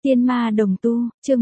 Tiên ma đồng tu, chương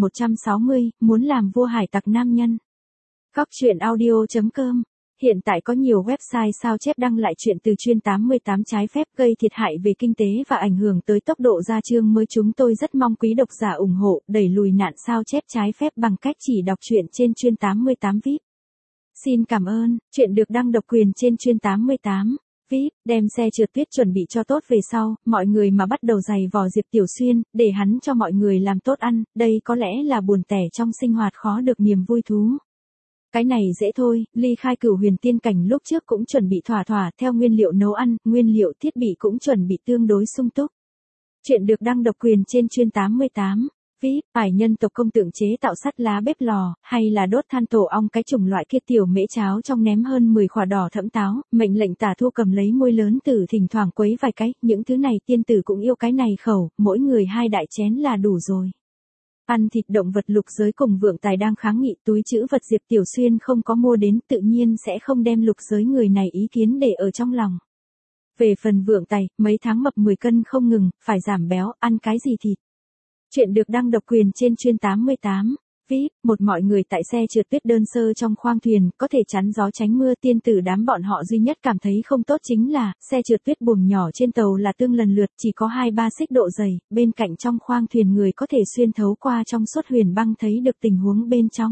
1160, muốn làm vua hải tặc nam nhân. Góc truyện audio.com. Hiện tại có nhiều website sao chép đăng lại chuyện từ chuyên 88 trái phép gây thiệt hại về kinh tế và ảnh hưởng tới tốc độ ra chương mới. Chúng tôi rất mong quý độc giả ủng hộ, đẩy lùi nạn sao chép trái phép bằng cách chỉ đọc truyện trên chuyên 88 VIP. Xin cảm ơn, chuyện được đăng độc quyền trên chuyên 88. VIP, đem xe trượt tuyết chuẩn bị cho tốt về sau, mọi người mà bắt đầu giày vò Diệp Tiểu Xuyên, để hắn cho mọi người làm tốt ăn, đây có lẽ là buồn tẻ trong sinh hoạt khó được niềm vui thú. Cái này dễ thôi, ly khai Cửu Huyền Tiên Cảnh lúc trước cũng chuẩn bị thỏa thỏa, theo nguyên liệu nấu ăn, nguyên liệu thiết bị cũng chuẩn bị tương đối sung túc. Chuyện được đăng độc quyền trên chuyên 88. VIP, phải nhân tộc công tượng chế tạo sắt lá bếp lò, hay là đốt than tổ ong cái chủng loại kia tiểu mễ cháo trong ném hơn 10 quả đỏ thẫm táo, mệnh lệnh Tả Thu cầm lấy môi lớn tử thỉnh thoảng quấy vài cái, những thứ này tiên tử cũng yêu cái này khẩu, mỗi người 2 đại chén là đủ rồi. Ăn thịt động vật lục giới cùng vượng tài đang kháng nghị túi trữ vật Diệp Tiểu Xuyên không có mua đến, tự nhiên sẽ không đem lục giới người này ý kiến để ở trong lòng. Về phần vượng tài, mấy tháng mập 10 cân không ngừng, phải giảm béo, ăn cái gì thịt. Chuyện được đăng độc quyền trên chuyên 88. VIP, một mọi người tại xe trượt tuyết đơn sơ trong khoang thuyền, có thể chắn gió tránh mưa. Tiên tử đám bọn họ duy nhất cảm thấy không tốt chính là, xe trượt tuyết buồng nhỏ trên tàu là tương lần lượt, chỉ có 2-3 xích độ dày, bên cạnh trong khoang thuyền người có thể xuyên thấu qua trong suốt huyền băng thấy được tình huống bên trong.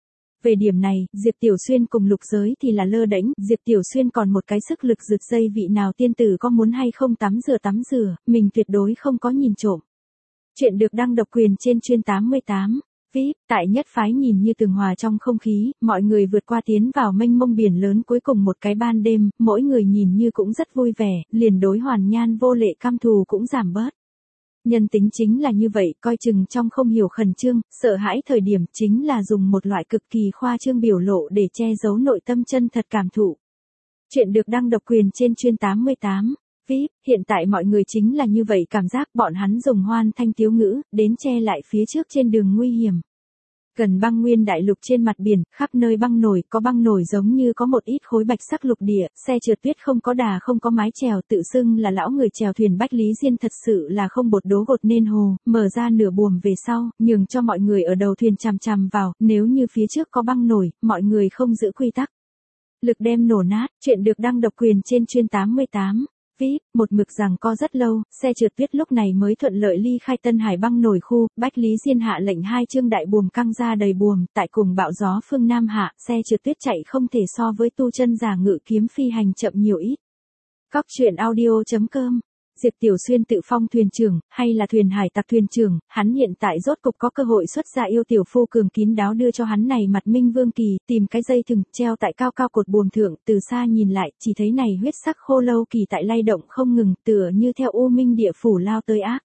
Về điểm này, Diệp Tiểu Xuyên cùng lục giới thì là lơ đễnh, Diệp Tiểu Xuyên còn một cái sức lực rực dây vị nào tiên tử có muốn hay không tắm rửa, mình tuyệt đối không có nhìn trộm. Chuyện được đăng độc quyền trên chuyên 88. VIP, tại nhất phái nhìn như tường hòa trong không khí, mọi người vượt qua tiến vào mênh mông biển lớn cuối cùng một cái ban đêm, mỗi người nhìn như cũng rất vui vẻ, liền đối Hoàn Nhan vô lệ căm thù cũng giảm bớt. Nhân tính chính là như vậy, coi chừng trong không hiểu khẩn trương, sợ hãi thời điểm chính là dùng một loại cực kỳ khoa trương biểu lộ để che giấu nội tâm chân thật cảm thụ. Chuyện được đăng độc quyền trên chuyên 88. VIP, hiện tại mọi người chính là như vậy cảm giác bọn hắn dùng hoan thanh tiếu ngữ, đến che lại phía trước trên đường nguy hiểm. Gần băng nguyên đại lục trên mặt biển, khắp nơi băng nổi, có băng nổi giống như có một ít khối bạch sắc lục địa, xe trượt tuyết không có đà không có mái chèo, tự xưng là lão người chèo thuyền Bách Lý Diên thật sự là không bột đố gột nên hồ, mở ra nửa buồm về sau, nhường cho mọi người ở đầu thuyền chằm chằm vào, nếu như phía trước có băng nổi, mọi người không giữ quy tắc. Lực đem nổ nát, chuyện được đăng độc quyền trên chuyên 88. VIP, một mực rằng co rất lâu, xe trượt tuyết lúc này mới thuận lợi ly khai Tân Hải băng nổi khu, Bách Lý Diên hạ lệnh 2 chương đại buồm căng ra đầy buồm, tại cùng bão gió phương Nam hạ, xe trượt tuyết chạy không thể so với tu chân giả ngự kiếm phi hành chậm nhiều ít. Góc truyện audio.com. Diệp Tiểu Xuyên tự phong thuyền trưởng, hay là thuyền hải tặc thuyền trưởng, hắn hiện tại rốt cục có cơ hội xuất ra yêu tiểu phu cường kín đáo đưa cho hắn này mặt minh vương kỳ, tìm cái dây thừng, treo tại cao cao cột buồm thượng, từ xa nhìn lại, chỉ thấy này huyết sắc khô lâu kỳ tại lay động không ngừng, tựa như theo u minh địa phủ lao tới ác.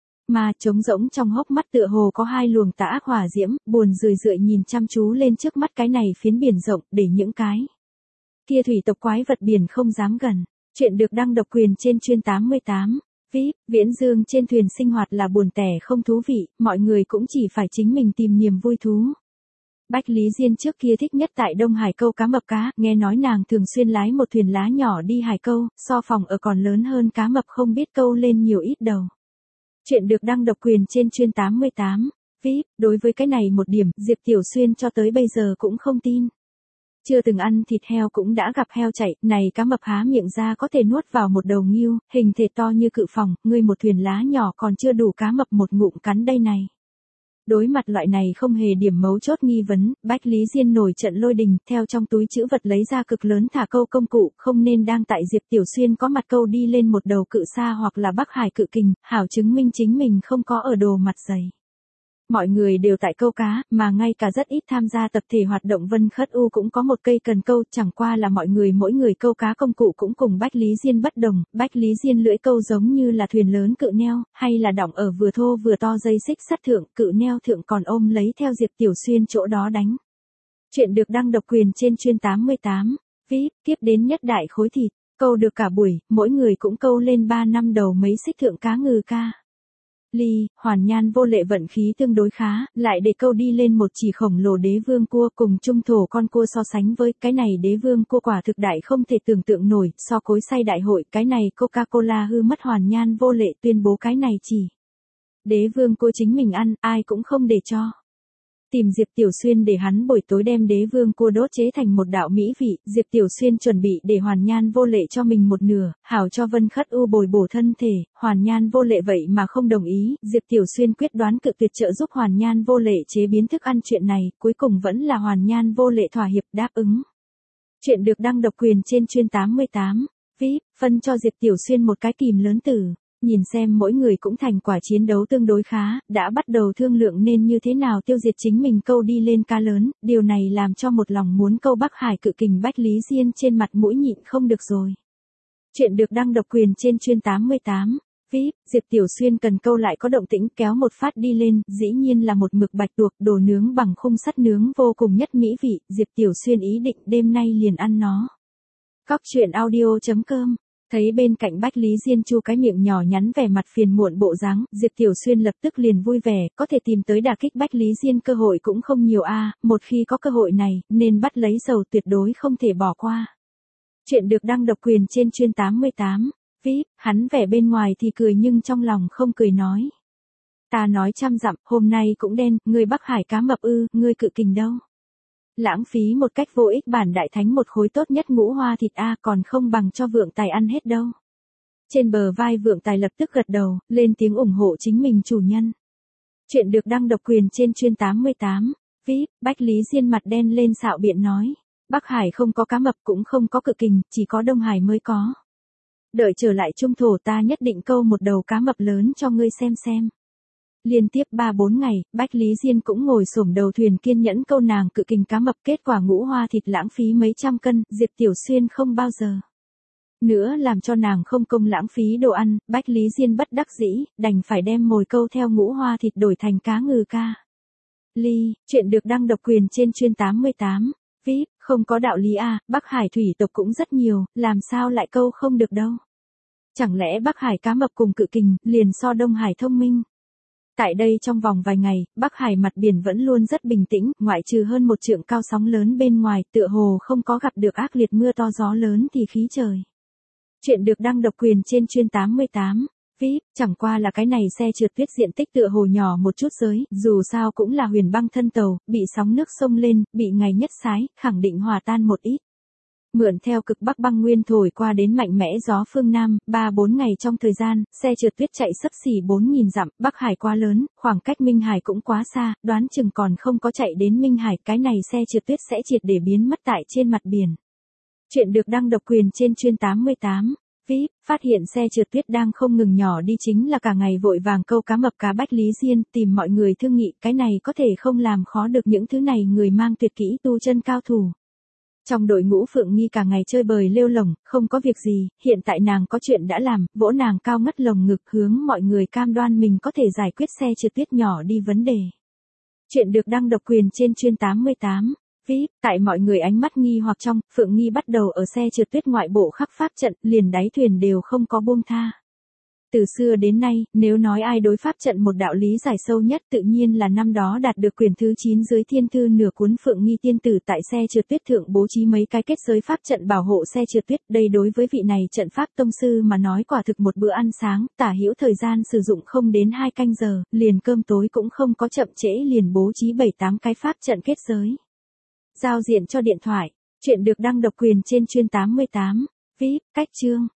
Mà trống rỗng trong hốc mắt tựa hồ có 2 luồng tà ác hỏa diễm, buồn rười rượi nhìn chăm chú lên trước mắt cái này phiến biển rộng, để những cái kia thủy tộc quái vật biển không dám gần. Chuyện được đăng độc quyền trên chuyên 88. VIP, Viễn Dương trên thuyền sinh hoạt là buồn tẻ không thú vị, mọi người cũng chỉ phải chính mình tìm niềm vui thú. Bách Lý Diên trước kia thích nhất tại Đông Hải câu cá mập cá, nghe nói nàng thường xuyên lái một thuyền lá nhỏ đi hải câu, so phòng ở còn lớn hơn cá mập không biết câu lên nhiều ít đầu. Chuyện được đăng độc quyền trên chuyên 88. VIP, đối với cái này một điểm, Diệp Tiểu Xuyên cho tới bây giờ cũng không tin. Chưa từng ăn thịt heo cũng đã gặp heo chạy, này cá mập há miệng ra có thể nuốt vào một đầu ngưu, hình thể to như cự phòng, ngươi một thuyền lá nhỏ còn chưa đủ cá mập một ngụm cắn đây này. Đối mặt loại này không hề điểm mấu chốt nghi vấn, Bách Lý Diên nổi trận lôi đình, theo trong túi trữ vật lấy ra cực lớn thả câu công cụ, không nên đang tại Diệp Tiểu Xuyên có mặt câu đi lên một đầu cự sa hoặc là Bắc Hải cự kình, hảo chứng minh chính mình không có ở đồ mặt dày. Mọi người đều tại câu cá, mà ngay cả rất ít tham gia tập thể hoạt động Vân Khất U cũng có một cây cần câu, chẳng qua là mọi người mỗi người câu cá công cụ cũng cùng Bách Lý Diên bất đồng, Bách Lý Diên lưỡi câu giống như là thuyền lớn cự neo, hay là đọng ở vừa thô vừa to dây xích sắt thượng, cự neo thượng còn ôm lấy theo Diệp Tiểu Xuyên chỗ đó đánh. Chuyện được đăng độc quyền trên chuyên 88. VIP, tiếp đến nhất đại khối thịt, câu được cả buổi, mỗi người cũng câu lên 3 năm đầu mấy xích thượng cá ngừ ca. Ly, Hoàn Nhan vô lệ vận khí tương đối khá, lại để câu đi lên một chỉ khổng lồ đế vương cua cùng trung thổ con cua so sánh với cái này đế vương cua quả thực đại không thể tưởng tượng nổi, so cối xay đại hội cái này Coca-Cola hư mất Hoàn Nhan vô lệ tuyên bố cái này chỉ Đế vương cô chính mình ăn, ai cũng không để cho. Tìm Diệp Tiểu Xuyên để hắn buổi tối đem đế vương cua đốt chế thành một đạo mỹ vị, Diệp Tiểu Xuyên chuẩn bị để Hoàn Nhan Vô Lệ cho mình một nửa, hảo cho Vân Khất U bồi bổ thân thể, Hoàn Nhan Vô Lệ vậy mà không đồng ý, Diệp Tiểu Xuyên quyết đoán cự tuyệt trợ giúp Hoàn Nhan Vô Lệ chế biến thức ăn chuyện này, cuối cùng vẫn là Hoàn Nhan Vô Lệ thỏa hiệp đáp ứng. Chuyện được đăng độc quyền trên chuyên 88, VIP, phân cho Diệp Tiểu Xuyên một cái kìm lớn tử. Nhìn xem mỗi người cũng thành quả chiến đấu tương đối khá, đã bắt đầu thương lượng nên như thế nào tiêu diệt chính mình câu đi lên ca lớn, điều này làm cho một lòng muốn câu Bắc Hải cự kình Bách Lý Diên trên mặt mũi nhịn không được rồi. Chuyện được đăng độc quyền trên chuyên 88, VIP, Diệp Tiểu Xuyên cần câu lại có động tĩnh kéo một phát đi lên, dĩ nhiên là một mực bạch tuộc đồ nướng bằng khung sắt nướng vô cùng nhất mỹ vị, Diệp Tiểu Xuyên ý định đêm nay liền ăn nó. Cóc truyện audio.com. Thấy bên cạnh Bách Lý Diên chu cái miệng nhỏ nhắn vẻ mặt phiền muộn bộ dáng, Diệp Tiểu Xuyên lập tức liền vui vẻ, có thể tìm tới đả kích Bách Lý Diên cơ hội cũng không nhiều một khi có cơ hội này, nên bắt lấy dầu tuyệt đối không thể bỏ qua. Chuyện được đăng độc quyền trên chuyên 88, VIP, hắn vẻ bên ngoài thì cười nhưng trong lòng không cười nói. Ta nói trăm dặm, hôm nay cũng đen, ngươi Bắc Hải cá mập ngươi cự kình đâu. Lãng phí một cách vô ích bản đại thánh một khối tốt nhất ngũ hoa thịt còn không bằng cho Vượng Tài ăn hết đâu. Trên bờ vai Vượng Tài lập tức gật đầu, lên tiếng ủng hộ chính mình chủ nhân. Chuyện được đăng độc quyền trên chuyên 88, VIP, Bách Lý Diên mặt đen lên xạo biện nói. Bắc Hải không có cá mập cũng không có cự kình, chỉ có Đông Hải mới có. Đợi trở lại trung thổ ta nhất định câu một đầu cá mập lớn cho ngươi xem. Liên tiếp 3-4 ngày, Bách Lý Diên cũng ngồi xổm đầu thuyền kiên nhẫn câu nàng cự kình cá mập, kết quả ngũ hoa thịt lãng phí mấy trăm cân, Diệp Tiểu Xuyên không bao giờ nữa làm cho nàng không công lãng phí đồ ăn, Bách Lý Diên bất đắc dĩ, đành phải đem mồi câu theo ngũ hoa thịt đổi thành cá ngừ ca. Ly, chuyện được đăng độc quyền trên chuyên 88, VIP, không có đạo lý Bắc Hải thủy tộc cũng rất nhiều, làm sao lại câu không được đâu. Chẳng lẽ Bắc Hải cá mập cùng cự kình, liền so Đông Hải thông minh? Tại đây trong vòng vài ngày, Bắc Hải mặt biển vẫn luôn rất bình tĩnh, ngoại trừ hơn một trượng cao sóng lớn bên ngoài, tựa hồ không có gặp được ác liệt mưa to gió lớn thì khí trời. Chuyện được đăng độc quyền trên chuyên 88, VIP, chẳng qua là cái này xe trượt tuyết diện tích tựa hồ nhỏ một chút giới, dù sao cũng là huyền băng thân tàu, bị sóng nước sông lên, bị ngày nhất sái, khẳng định hòa tan một ít. Mượn theo cực bắc băng nguyên thổi qua đến mạnh mẽ gió phương Nam, 3-4 ngày trong thời gian, xe trượt tuyết chạy xấp xỉ 4.000 dặm, Bắc Hải quá lớn, khoảng cách Minh Hải cũng quá xa, đoán chừng còn không có chạy đến Minh Hải, cái này xe trượt tuyết sẽ triệt để biến mất tại trên mặt biển. Chuyện được đăng độc quyền trên chuyên 88, VIP, phát hiện xe trượt tuyết đang không ngừng nhỏ đi chính là cả ngày vội vàng câu cá mập cá Bách Lý Diên, tìm mọi người thương nghị, cái này có thể không làm khó được những thứ này người mang tuyệt kỹ tu chân cao thủ. Trong đội ngũ Phượng Nghi cả ngày chơi bời lêu lổng, không có việc gì, hiện tại nàng có chuyện đã làm, vỗ nàng cao ngất lồng ngực hướng mọi người cam đoan mình có thể giải quyết xe trượt tuyết nhỏ đi vấn đề. Chuyện được đăng độc quyền trên chuyên 88, VIP, tại mọi người ánh mắt nghi hoặc trong, Phượng Nghi bắt đầu ở xe trượt tuyết ngoại bộ khắc pháp trận, liền đáy thuyền đều không có buông tha. Từ xưa đến nay, nếu nói ai đối pháp trận một đạo lý giải sâu nhất tự nhiên là năm đó đạt được quyền thứ 9 dưới thiên thư nửa cuốn Phượng Nghi tiên tử tại xe trượt tuyết thượng bố trí mấy cái kết giới pháp trận bảo hộ xe trượt tuyết. Đây đối với vị này trận pháp tông sư mà nói quả thực một bữa ăn sáng, tả hữu thời gian sử dụng không đến 2 canh giờ, liền cơm tối cũng không có chậm trễ liền bố trí 7-8 cái pháp trận kết giới. Giao diện cho điện thoại, chuyện được đăng độc quyền trên chuyên 88, VIP, cách chương.